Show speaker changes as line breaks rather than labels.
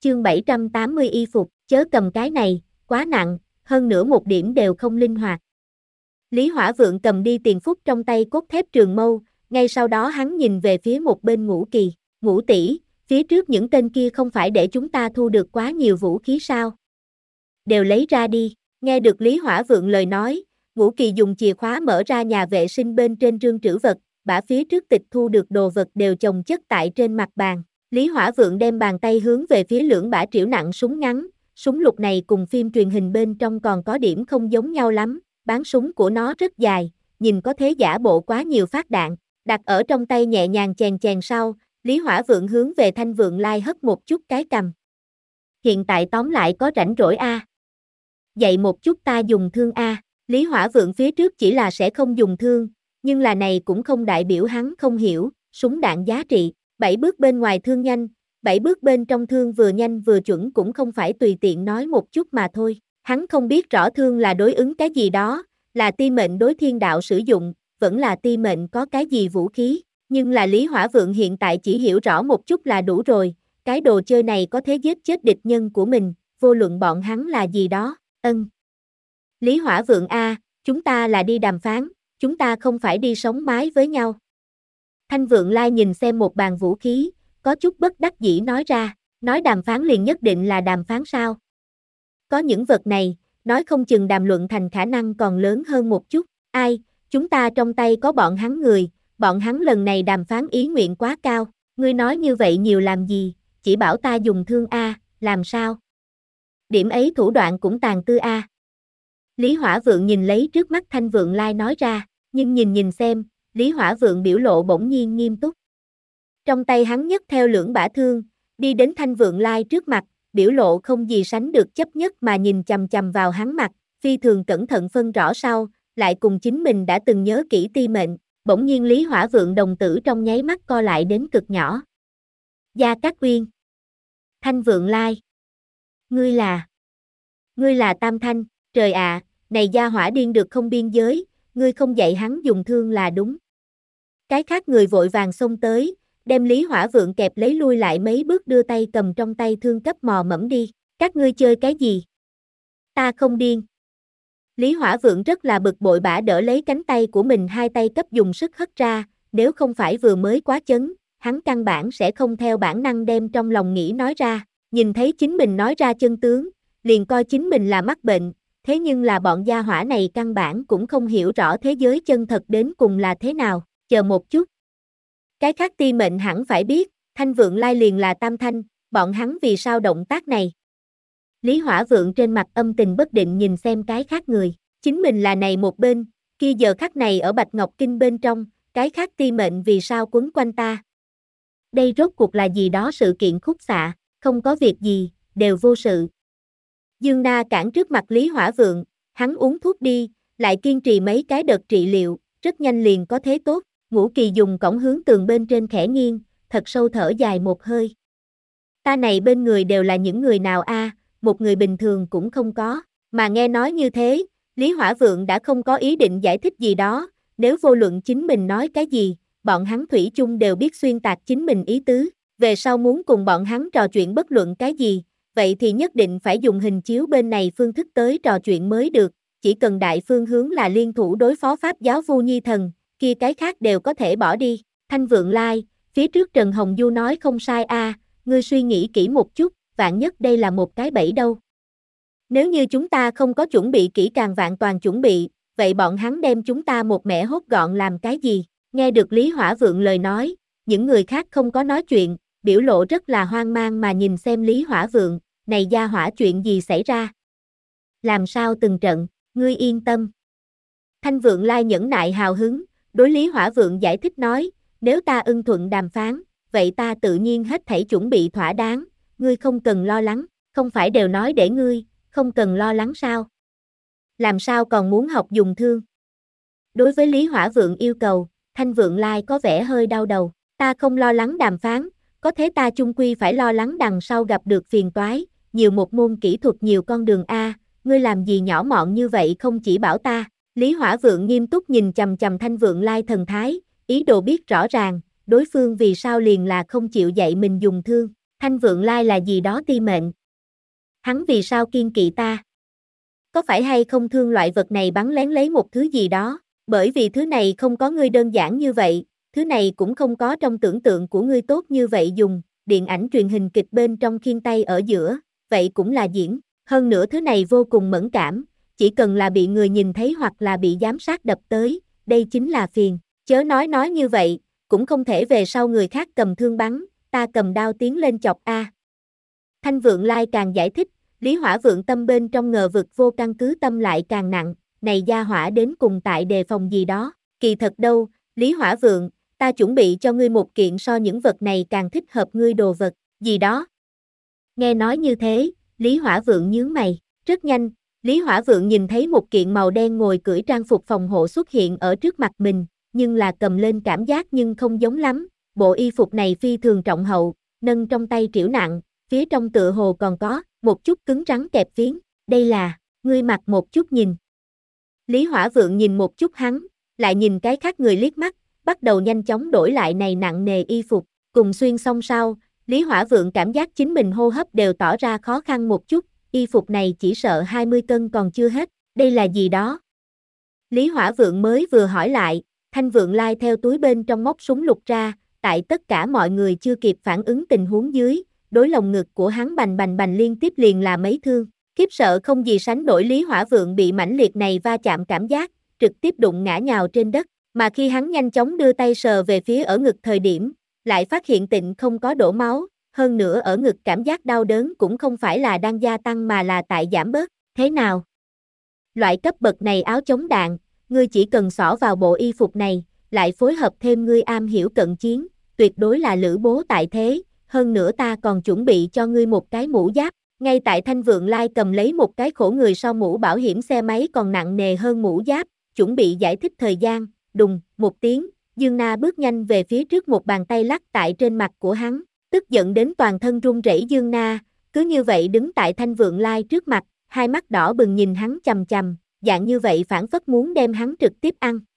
Chương 780 y phục, chớ cầm cái này, quá nặng, hơn nữa một điểm đều không linh hoạt. Lý Hỏa Vượng cầm đi tiền phúc trong tay cốt thép trường mâu, ngay sau đó hắn nhìn về phía một bên Ngũ Kỳ, Ngũ tỷ, phía trước những tên kia không phải để chúng ta thu được quá nhiều vũ khí sao? Đều lấy ra đi, nghe được Lý Hỏa Vượng lời nói, Ngũ Kỳ dùng chìa khóa mở ra nhà vệ sinh bên trên rương trữ vật, bả phía trước tịch thu được đồ vật đều chồng chất tại trên mặt bàn. Lý Hỏa Vượng đem bàn tay hướng về phía lưỡng bả trĩu nặng súng ngắn, súng lục này cùng phim truyền hình bên trong còn có điểm không giống nhau lắm, bán súng của nó rất dài, nhìn có thế giả bộ quá nhiều phát đạn, đặt ở trong tay nhẹ nhàng chèn chèn sau, Lý Hỏa Vượng hướng về Thanh Vượng Lai hất một chút cái cầm. Hiện tại tóm lại có rảnh rỗi a. Dạy một chút ta dùng thương a. Lý Hỏa Vượng phía trước chỉ là sẽ không dùng thương, nhưng là này cũng không đại biểu hắn không hiểu, súng đạn giá trị, 7 bước bên ngoài thương nhanh, 7 bước bên trong thương vừa nhanh vừa chuẩn cũng không phải tùy tiện nói một chút mà thôi. Hắn không biết rõ thương là đối ứng cái gì đó, là ti mệnh đối thiên đạo sử dụng, vẫn là ti mệnh có cái gì vũ khí, nhưng là Lý Hỏa Vượng hiện tại chỉ hiểu rõ một chút là đủ rồi, cái đồ chơi này có thể giết chết địch nhân của mình, vô luận bọn hắn là gì đó, Lý Hỏa Vượng a, chúng ta là đi đàm phán, chúng ta không phải đi sống mái với nhau. Thanh Vượng Lai nhìn xem một bàn vũ khí, có chút bất đắc dĩ nói ra, nói đàm phán liền nhất định là đàm phán sao? Có những vật này, nói không chừng đàm luận thành khả năng còn lớn hơn một chút, ai, chúng ta trong tay có bọn hắn người, bọn hắn lần này đàm phán ý nguyện quá cao, ngươi nói như vậy nhiều làm gì, chỉ bảo ta dùng thương a, làm sao? Điểm ấy thủ đoạn cũng tàn tư a. Lý Hỏa Vượng nhìn lấy trước mắt Thanh Vượng Lai nói ra, nhưng nhìn xem, Lý Hỏa Vượng biểu lộ bỗng nhiên nghiêm túc. Trong tay hắn nhấc theo lưỡng bả thương, đi đến Thanh Vượng Lai trước mặt, biểu lộ không gì sánh được chấp nhất mà nhìn chằm chằm vào hắn mặt, phi thường cẩn thận phân rõ sau, lại cùng chính mình đã từng nhớ kỹ ti mệnh, bỗng nhiên Lý Hỏa Vượng đồng tử trong nháy mắt co lại đến cực nhỏ. Gia Cát Uyên, Thanh Vượng Lai, ngươi là Tam Thanh, trời ạ, này gia hỏa điên được không biên giới, ngươi không dạy hắn dùng thương là đúng. Cái khác người vội vàng xông tới, đem Lý Hỏa Vượng kẹp lấy lui lại mấy bước đưa tay cầm trong tay thương cấp mò mẫm đi, các ngươi chơi cái gì? Ta không điên. Lý Hỏa Vượng rất là bực bội bả đỡ lấy cánh tay của mình hai tay cấp dùng sức hất ra, nếu không phải vừa mới quá chấn, hắn căn bản sẽ không theo bản năng đem trong lòng nghĩ nói ra, nhìn thấy chính mình nói ra chân tướng, liền coi chính mình là mắc bệnh, thế nhưng là bọn gia hỏa này căn bản cũng không hiểu rõ thế giới chân thật đến cùng là thế nào, chờ một chút. Cái khác ti mệnh hẳn phải biết, Thanh Vượng Lai liền là Tam Thanh, bọn hắn vì sao động tác này. Lý Hỏa Vượng trên mặt âm tình bất định nhìn xem cái khác người, chính mình là này một bên, kia giờ khắc này ở Bạch Ngọc Kinh bên trong, cái khác ti mệnh vì sao quấn quanh ta. Đây rốt cuộc là gì đó sự kiện khúc xạ, không có việc gì, đều vô sự. Dương Na cản trước mặt Lý Hỏa Vượng, hắn uống thuốc đi, lại kiên trì mấy cái đợt trị liệu, rất nhanh liền có thế tốt. Ngũ Kỳ dùng cổng hướng tường bên trên khẽ nghiêng, thật sâu thở dài một hơi. Ta này bên người đều là những người nào a, một người bình thường cũng không có, mà nghe nói như thế, Lý Hỏa Vượng đã không có ý định giải thích gì đó, nếu vô luận chính mình nói cái gì, bọn hắn thủy chung đều biết xuyên tạc chính mình ý tứ, về sau muốn cùng bọn hắn trò chuyện bất luận cái gì, vậy thì nhất định phải dùng hình chiếu bên này phương thức tới trò chuyện mới được, chỉ cần đại phương hướng là liên thủ đối phó Pháp giáo Vu Nhi Thần, kia cái khác đều có thể bỏ đi. Thanh Vượng Lai, phía trước Trần Hồng Du nói không sai a, ngươi suy nghĩ kỹ một chút, vạn nhất đây là một cái bẫy đâu. Nếu như chúng ta không có chuẩn bị kỹ càng vạn toàn chuẩn bị, vậy bọn hắn đem chúng ta một mẻ hốt gọn làm cái gì? Nghe được Lý Hỏa Vượng lời nói, những người khác không có nói chuyện, biểu lộ rất là hoang mang mà nhìn xem Lý Hỏa Vượng, này gia hỏa chuyện gì xảy ra? Làm sao từng trận, ngươi yên tâm. Thanh Vượng Lai nhẫn nại hào hứng, đối Lý Hỏa Vượng giải thích nói, nếu ta ưng thuận đàm phán, vậy ta tự nhiên hết thảy chuẩn bị thỏa đáng, ngươi không cần lo lắng, không phải đều nói để ngươi, không cần lo lắng sao? Làm sao còn muốn học dùng thương? Đối với Lý Hỏa Vượng yêu cầu, Thanh Vượng Lai có vẻ hơi đau đầu, ta không lo lắng đàm phán, có thế ta chung quy phải lo lắng đằng sau gặp được phiền toái, nhiều một môn kỹ thuật nhiều con đường a, ngươi làm gì nhỏ mọn như vậy không chỉ bảo ta. Lý Hỏa Vượng nghiêm túc nhìn chằm chằm Thanh Vượng Lai thần thái, ý đồ biết rõ ràng, đối phương vì sao liền là không chịu dạy mình dùng thương. Thanh Vượng Lai là gì đó ti mệnh. Hắn vì sao kiên kỵ ta? Có phải hay không thương loại vật này bắn lén lấy một thứ gì đó, bởi vì thứ này không có ngươi đơn giản như vậy, thứ này cũng không có trong tưởng tượng của ngươi tốt như vậy dùng, điện ảnh truyền hình kịch bên trong khiên tay ở giữa, vậy cũng là diễn, hơn nữa thứ này vô cùng mẫn cảm, chỉ cần là bị người nhìn thấy hoặc là bị giám sát đập tới, đây chính là phiền, chớ nói như vậy, cũng không thể về sau người khác cầm thương bắn, ta cầm đao tiến lên chọc a. Thanh Vượng Lai càng giải thích, Lý Hỏa Vượng tâm bên trong ngờ vực vô căn cứ tâm lại càng nặng, này gia hỏa đến cùng tại đề phòng gì đó, kỳ thật đâu, Lý Hỏa Vượng, ta chuẩn bị cho ngươi một kiện so những vật này càng thích hợp ngươi đồ vật, gì đó. Nghe nói như thế, Lý Hỏa Vượng nhướng mày, rất nhanh, Lý Hỏa Vượng nhìn thấy một kiện màu đen ngồi cưỡi trang phục phòng hộ xuất hiện ở trước mặt mình, nhưng là cầm lên cảm giác nhưng không giống lắm, bộ y phục này phi thường trọng hậu, nâng trong tay trĩu nặng, phía trong tựa hồ còn có một chút cứng rắn kẹp phiến, đây là, ngươi mặc một chút nhìn. Lý Hỏa Vượng nhìn một chút hắn, lại nhìn cái khác người liếc mắt, bắt đầu nhanh chóng đổi lại này nặng nề y phục, cùng xuyên xong sau, Lý Hỏa Vượng cảm giác chính mình hô hấp đều tỏ ra khó khăn một chút, y phục này chỉ sợ 20 cân còn chưa hết, đây là gì đó? Lý Hỏa Vượng mới vừa hỏi lại, Thanh Vượng Lai theo túi bên trong móc súng lục ra, tại tất cả mọi người chưa kịp phản ứng tình huống dưới, đối lồng ngực của hắn bành bành bành liên tiếp liền là mấy thương, khiếp sợ không gì sánh nổi Lý Hỏa Vượng bị mãnh liệt này va chạm cảm giác, trực tiếp đụng ngã nhào trên đất, mà khi hắn nhanh chóng đưa tay sờ về phía ở ngực thời điểm, lại phát hiện Tịnh không có đổ máu, hơn nữa ở ngực cảm giác đau đớn cũng không phải là đang gia tăng mà là tại giảm bớt, thế nào? Loại cấp bậc này áo chống đạn, ngươi chỉ cần xỏ vào bộ y phục này, lại phối hợp thêm ngươi am hiểu cận chiến, tuyệt đối là lữ bố tại thế, hơn nữa ta còn chuẩn bị cho ngươi một cái mũ giáp, ngay tại Thanh Vượng Lai cầm lấy một cái khổ người sau mũ bảo hiểm xe máy còn nặng nề hơn mũ giáp, chuẩn bị giải thích thời gian, đùng, một tiếng, Dương Na bước nhanh về phía trước một bàn tay lắc tại trên mặt của hắn, tức giận đến toàn thân run rẩy Dương Na, cứ như vậy đứng tại Thanh Vượng Lai trước mặt, hai mắt đỏ bừng nhìn hắn chằm chằm, dạng như vậy phản phất muốn đem hắn trực tiếp ăn.